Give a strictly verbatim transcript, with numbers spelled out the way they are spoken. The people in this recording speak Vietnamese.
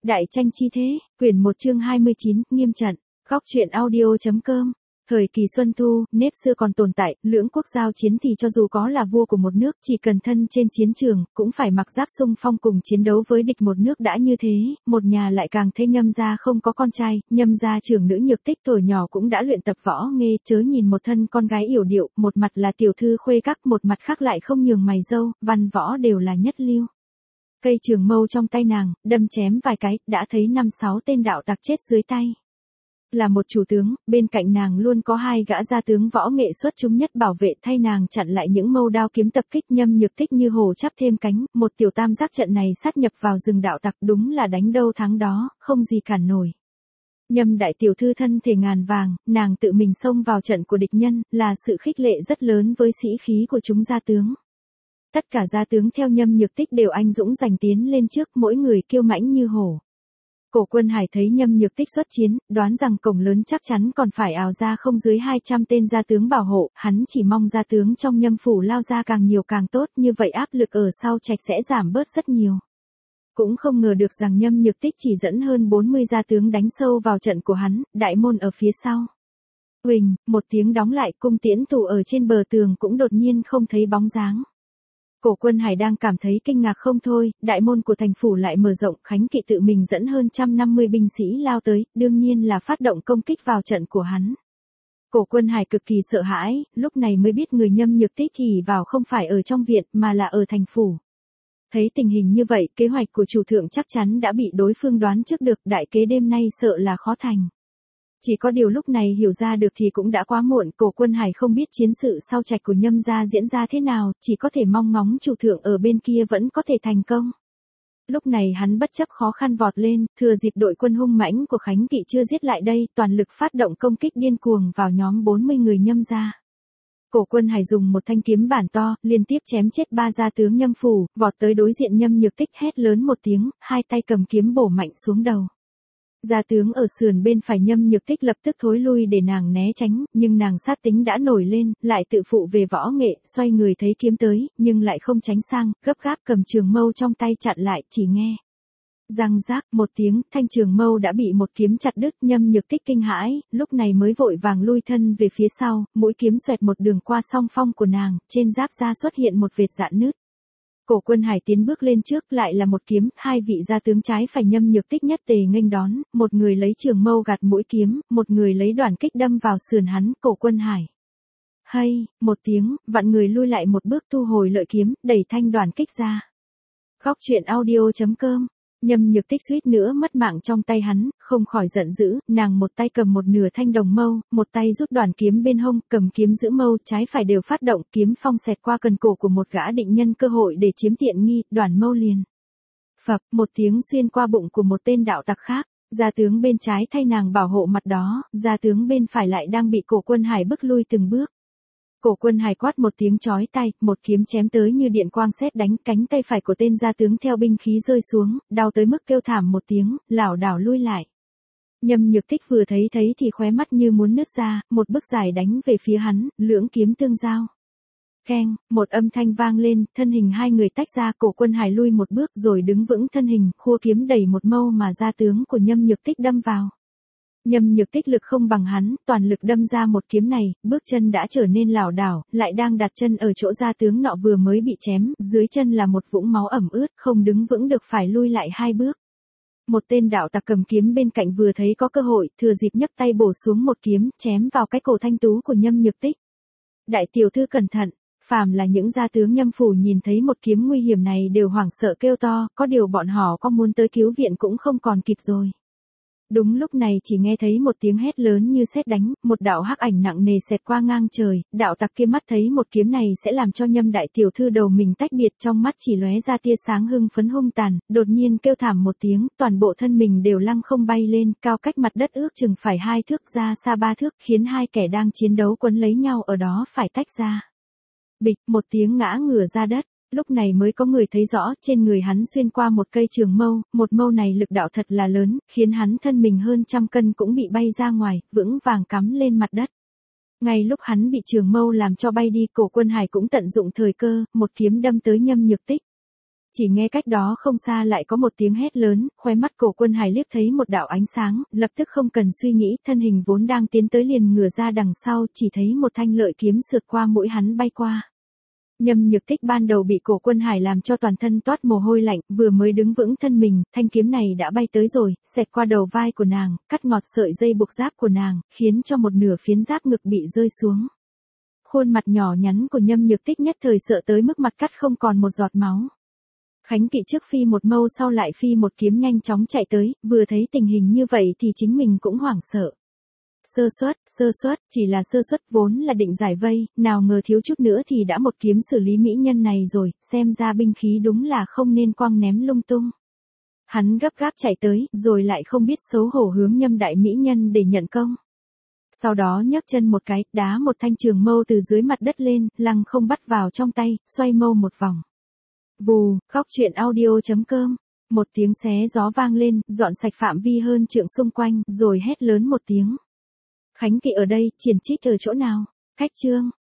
Đại tranh chi thế, quyển một chương hai mươi chín, nghiêm trận, góc truyện audio.com. Thời kỳ Xuân Thu, nếp xưa còn tồn tại, lưỡng quốc giao chiến thì cho dù có là vua của một nước, chỉ cần thân trên chiến trường, cũng phải mặc giáp xung phong cùng chiến đấu với địch một nước đã như thế, một nhà lại càng thế Nhâm gia không có con trai, Nhâm gia trưởng nữ Nhược Tích tuổi nhỏ cũng đã luyện tập võ nghê, chớ nhìn một thân con gái yểu điệu, một mặt là tiểu thư khuê các, một mặt khác lại không nhường mày râu, văn võ đều là nhất lưu. Cây trường mâu trong tay nàng, đâm chém vài cái, đã thấy năm sáu tên đạo tặc chết dưới tay. Là một chủ tướng, bên cạnh nàng luôn có hai gã gia tướng võ nghệ xuất chúng nhất bảo vệ thay nàng chặn lại những mâu đao kiếm tập kích. Nhâm Nhược Tích như hổ chắp thêm cánh, một tiểu tam giác trận này sát nhập vào rừng đạo tặc đúng là đánh đâu thắng đó, không gì cản nổi. Nhâm đại tiểu thư thân thể ngàn vàng, nàng tự mình xông vào trận của địch nhân, là sự khích lệ rất lớn với sĩ khí của chúng gia tướng. Tất cả gia tướng theo Nhâm Nhược Tích đều anh dũng giành tiến lên trước, mỗi người kiêu mãnh như hổ. Cổ Quân Hải thấy Nhâm Nhược Tích xuất chiến, đoán rằng cổng lớn chắc chắn còn phải ào ra không dưới hai trăm tên gia tướng bảo hộ, hắn chỉ mong gia tướng trong Nhâm phủ lao ra càng nhiều càng tốt, như vậy áp lực ở sau trạch sẽ giảm bớt rất nhiều. Cũng không ngờ được rằng Nhâm Nhược Tích chỉ dẫn hơn bốn mươi gia tướng đánh sâu vào trận của hắn, đại môn ở phía sau. Huỳnh, một tiếng đóng lại, cung tiễn thủ ở trên bờ tường cũng đột nhiên không thấy bóng dáng. Cổ Quân Hải đang cảm thấy kinh ngạc không thôi, đại môn của thành phủ lại mở rộng, Khánh Kỵ tự mình dẫn hơn một trăm năm mươi binh sĩ lao tới, đương nhiên là phát động công kích vào trận của hắn. Cổ Quân Hải cực kỳ sợ hãi, lúc này mới biết người Nhâm Nhược Tích thì vào không phải ở trong viện mà là ở thành phủ. Thấy tình hình như vậy, kế hoạch của chủ thượng chắc chắn đã bị đối phương đoán trước được, đại kế đêm nay sợ là khó thành. Chỉ có điều lúc này hiểu ra được thì cũng đã quá muộn, Cổ Quân Hải không biết chiến sự sau trạch của Nhâm gia diễn ra thế nào, chỉ có thể mong ngóng chủ thượng ở bên kia vẫn có thể thành công. Lúc này hắn bất chấp khó khăn vọt lên, thừa dịp đội quân hung mãnh của Khánh Kỵ chưa giết lại đây, toàn lực phát động công kích điên cuồng vào nhóm bốn mươi người Nhâm gia. Cổ Quân Hải dùng một thanh kiếm bản to, liên tiếp chém chết ba gia tướng Nhâm phủ, vọt tới đối diện Nhâm Nhược Tích hét lớn một tiếng, hai tay cầm kiếm bổ mạnh xuống đầu. Gia tướng ở sườn bên phải Nhâm Nhược Tích lập tức thối lui để nàng né tránh, nhưng nàng sát tính đã nổi lên, lại tự phụ về võ nghệ, xoay người thấy kiếm tới, nhưng lại không tránh sang, gấp gáp cầm trường mâu trong tay chặn lại, chỉ nghe. Răng rác, một tiếng, thanh trường mâu đã bị một kiếm chặt đứt. Nhâm Nhược Tích kinh hãi, lúc này mới vội vàng lui thân về phía sau, mũi kiếm xoẹt một đường qua song phong của nàng, trên giáp da xuất hiện một vệt rạn nứt. Cổ Quân Hải tiến bước lên trước, lại là một kiếm, hai vị gia tướng trái phải Nhâm Nhược Tích nhất tề nghênh đón, một người lấy trường mâu gạt mũi kiếm, một người lấy đoản kích đâm vào sườn hắn. Cổ Quân Hải hay, một tiếng, vặn người lui lại một bước thu hồi lợi kiếm, đẩy thanh đoản kích ra. Góc truyện audio.com. Nhâm Nhược Tích suýt nữa mất mạng trong tay hắn, không khỏi giận dữ, nàng một tay cầm một nửa thanh đồng mâu, một tay rút đoản kiếm bên hông, cầm kiếm giữ mâu, trái phải đều phát động, kiếm phong xẹt qua cần cổ của một gã định nhân cơ hội để chiếm tiện nghi, đoản mâu liền. Phập, một tiếng xuyên qua bụng của một tên đạo tặc khác, gia tướng bên trái thay nàng bảo hộ mặt đó, gia tướng bên phải lại đang bị Cổ Quân Hải bức lui từng bước. Cổ Quân Hải quát một tiếng chói tai, một kiếm chém tới như điện quang sét đánh, cánh tay phải của tên gia tướng theo binh khí rơi xuống, đau tới mức kêu thảm một tiếng, lảo đảo lui lại. Nhâm Nhược Tích vừa thấy thấy thì khóe mắt như muốn nứt ra, một bước dài đánh về phía hắn, lưỡng kiếm tương giao. Keng, một âm thanh vang lên, thân hình hai người tách ra, Cổ Quân Hải lui một bước rồi đứng vững thân hình, khua kiếm đẩy một mâu mà gia tướng của Nhâm Nhược Tích đâm vào. Nhâm Nhược Tích lực không bằng hắn, toàn lực đâm ra một kiếm này, bước chân đã trở nên lảo đảo, lại đang đặt chân ở chỗ gia tướng nọ vừa mới bị chém, dưới chân là một vũng máu ẩm ướt, không đứng vững được phải lui lại hai bước. Một tên đạo tặc cầm kiếm bên cạnh vừa thấy có cơ hội, thừa dịp nhấc tay bổ xuống một kiếm, chém vào cái cổ thanh tú của Nhâm Nhược Tích. Đại tiểu thư cẩn thận, phàm là những gia tướng Nhâm phủ nhìn thấy một kiếm nguy hiểm này đều hoảng sợ kêu to, có điều bọn họ có muốn tới cứu viện cũng không còn kịp rồi. Đúng lúc này chỉ nghe thấy một tiếng hét lớn như sét đánh, một đạo hắc ảnh nặng nề xẹt qua ngang trời, đạo tặc kia mắt thấy một kiếm này sẽ làm cho Nhâm đại tiểu thư đầu mình tách biệt, trong mắt chỉ lóe ra tia sáng hưng phấn hung tàn, đột nhiên kêu thảm một tiếng, toàn bộ thân mình đều lăng không bay lên, cao cách mặt đất ước chừng phải hai thước ra xa ba thước, khiến hai kẻ đang chiến đấu quấn lấy nhau ở đó phải tách ra. Bịch, một tiếng ngã ngửa ra đất. Lúc này mới có người thấy rõ, trên người hắn xuyên qua một cây trường mâu, một mâu này lực đạo thật là lớn, khiến hắn thân mình hơn trăm cân cũng bị bay ra ngoài, vững vàng cắm lên mặt đất. Ngay lúc hắn bị trường mâu làm cho bay đi, Cổ Quân Hải cũng tận dụng thời cơ, một kiếm đâm tới Nhâm Nhược Tích. Chỉ nghe cách đó không xa lại có một tiếng hét lớn, khóe mắt Cổ Quân Hải liếc thấy một đạo ánh sáng, lập tức không cần suy nghĩ, thân hình vốn đang tiến tới liền ngửa ra đằng sau, chỉ thấy một thanh lợi kiếm sượt qua mũi hắn bay qua. Nhâm Nhược Tích ban đầu bị Cổ Quân Hải làm cho toàn thân toát mồ hôi lạnh, vừa mới đứng vững thân mình, thanh kiếm này đã bay tới rồi, xẹt qua đầu vai của nàng, cắt ngọt sợi dây buộc giáp của nàng, khiến cho một nửa phiến giáp ngực bị rơi xuống. Khuôn mặt nhỏ nhắn của Nhâm Nhược Tích nhất thời sợ tới mức mặt cắt không còn một giọt máu. Khánh Kỵ trước phi một mâu sau lại phi một kiếm nhanh chóng chạy tới, vừa thấy tình hình như vậy thì chính mình cũng hoảng sợ. Sơ suất, sơ suất, chỉ là sơ suất vốn là định giải vây, nào ngờ thiếu chút nữa thì đã một kiếm xử lý mỹ nhân này rồi, xem ra binh khí đúng là không nên quăng ném lung tung. Hắn gấp gáp chạy tới, rồi lại không biết xấu hổ hướng Nhâm đại mỹ nhân để nhận công. Sau đó nhấc chân một cái, đá một thanh trường mâu từ dưới mặt đất lên, lăng không bắt vào trong tay, xoay mâu một vòng. Vù, khóc chuyện audio chấm com. Một tiếng xé gió vang lên, dọn sạch phạm vi hơn trượng xung quanh, rồi hét lớn một tiếng. Khánh Kỵ ở đây, Triển Trích ở chỗ nào? Cách chương.